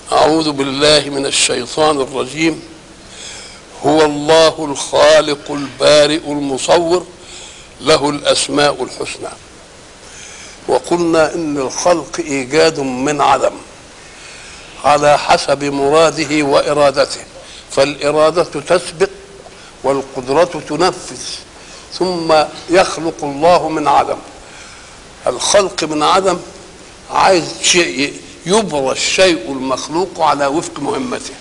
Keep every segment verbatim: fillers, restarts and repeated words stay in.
أعوذ بالله من الشيطان الرجيم. هو الله الخالق البارئ المصور، له الأسماء الحسنى. وقلنا إن الخلق إيجاد من عدم على حسب مراده وإرادته، فالإرادة تسبق والقدرة تنفذ، ثم يخلق الله من عدم. الخلق من عدم عايز شيء يبرى الشيء المخلوق على وفق مهمته،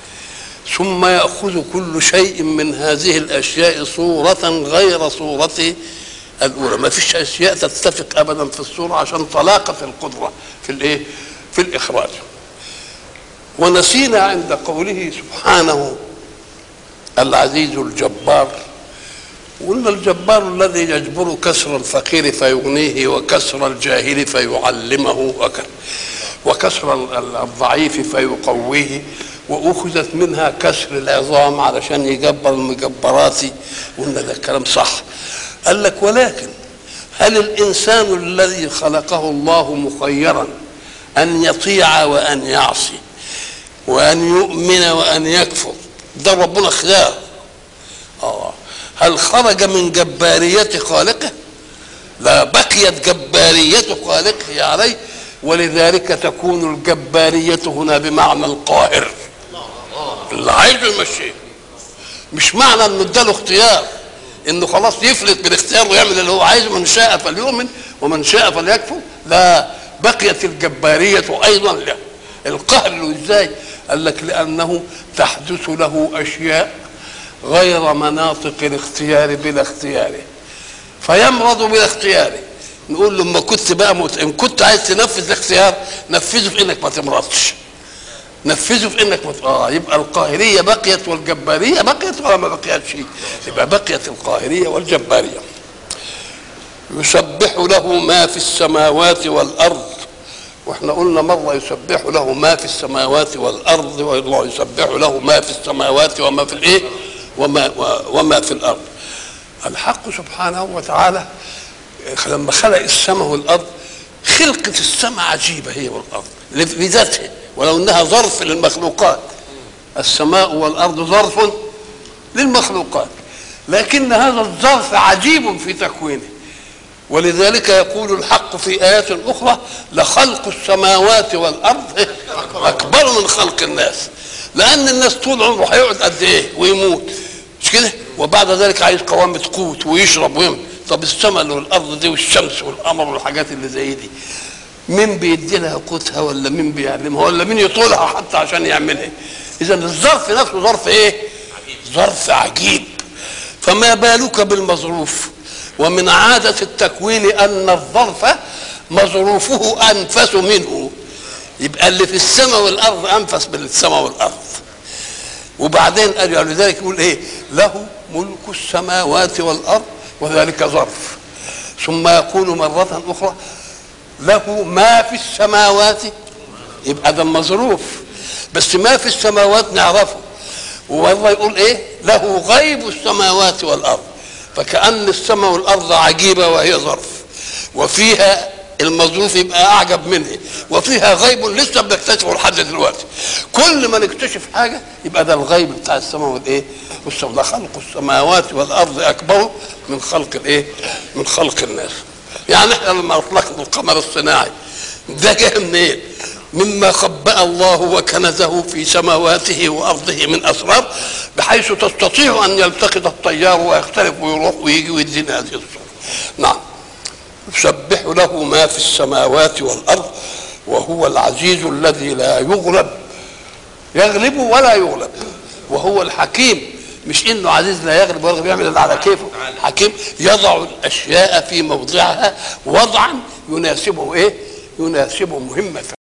ثم يأخذ كل شيء من هذه الأشياء صورة غير صورته الأولى. ما فيش أشياء تتفق أبدا في الصورة عشان طلاقة القدرة في الإيه؟ في الإخراج. ونسينا عند قوله سبحانه العزيز الجبار، وقلنا الجبار الذي يجبر كسر الفقير فيغنيه وكسر الجاهل فيعلمه وكسر الضعيف فيقويه، وأخذت منها كسر العظام علشان يجبر المجبرات. قلنا ده الكلام صح. قال لك ولكن هل الإنسان الذي خلقه الله مخيرا أن يطيع وأن يعصي وأن يؤمن وأن يكفر؟ ده ربنا خلقه. آه هل خرج من جبارية خالقه؟ لا، بقيت جبارية خالقه عليه، ولذلك تكون الجبارية هنا بمعنى القاهر اللي عايزه يمشيه. مش معنى انه اداله اختيار انه خلاص يفلت بالاختيار ويعمل اللي هو عايزه، من شاء فليؤمن ومن شاء فليكفر. لا، بقيت الجبارية ايضا له. القهر له ازاي؟ قال لك لانه تحدث له اشياء غير مناطق الاختيار بلا اختياره، فيمرض بلا اختياره. نقول له لما كنت بقى مت... ان كنت عايز تنفذ الاختيار نفذه في انك ما تمرضش، نفذه في انك مت... اه يبقى القاهريه بقيت والجباريه بقيت ولا ما بقيتش؟ يبقى بقيت القاهريه والجباريه. يسبح له ما في السماوات والارض، واحنا قلنا مره يسبح له ما في السماوات والارض، والله يسبح له ما في السماوات وما في الايه وما وما في الارض. الحق سبحانه وتعالى لما خلق السماء والارض، خلقه السماء عجيبه هي والارض بذاتها، ولو انها ظرف للمخلوقات. السماء والارض ظرف للمخلوقات، لكن هذا الظرف عجيب في تكوينه. ولذلك يقول الحق في آيات أخرى لخلق السماوات والأرض أكبر من خلق الناس، لأن الناس طول عمره هيقعد قد إيه ويموت، مش كده؟ وبعد ذلك عايز قوامة قوت ويشرب ويموت. طب السماء والأرض دي والشمس والقمر والحاجات اللي زي دي، مين بيدي لها قوتها ولا مين بيعلمها ولا مين يطولها حتى عشان يعملها؟ إذا الظرف نفسه ظرف إيه؟ ظرف عجيب. فما بالك بالمظروف؟ ومن عادة التكوين أن الظرف مظروفه أنفس منه، يبقى اللي في السماء والأرض أنفس من السماء والأرض. وبعدين قال لذلك يقول إيه؟ له ملك السماوات والأرض، وذلك ظرف. ثم يقول مرة أخرى له ما في السماوات، يبقى ده مظروف، بس ما في السماوات نعرفه. والله يقول إيه؟ له غيب السماوات والأرض، فكأن السماء والأرض عجيبة وهي ظرف، وفيها المظروف يبقى أعجب منه، وفيها غيب لسه بنكتشفه لحد دلوقتي. كل ما نكتشف حاجة يبقى ده الغيب بتاع السماء والإيه؟ والسماء. ده خلق السماوات والأرض أكبر من خلق الإيه؟ من خلق الناس. يعني إحنا لما أطلقنا القمر الصناعي ده جاء منين؟ مما خبأ الله وكنزه في سماواته وأرضه من أسرار، بحيث تستطيع أن يلتقط الطيار ويختلف ويروح ويجي ويدينا هذه الصورة. نعم، يسبح له ما في السماوات والأرض وهو العزيز الذي لا يغلب، يغلب ولا يغلب، وهو الحكيم. مش إنه عزيز لا يغلب ولا يعمل اللي على كيفه، حكيم يضع الأشياء في موضعها وضعا يناسبه إيه؟ يناسبه مهمة.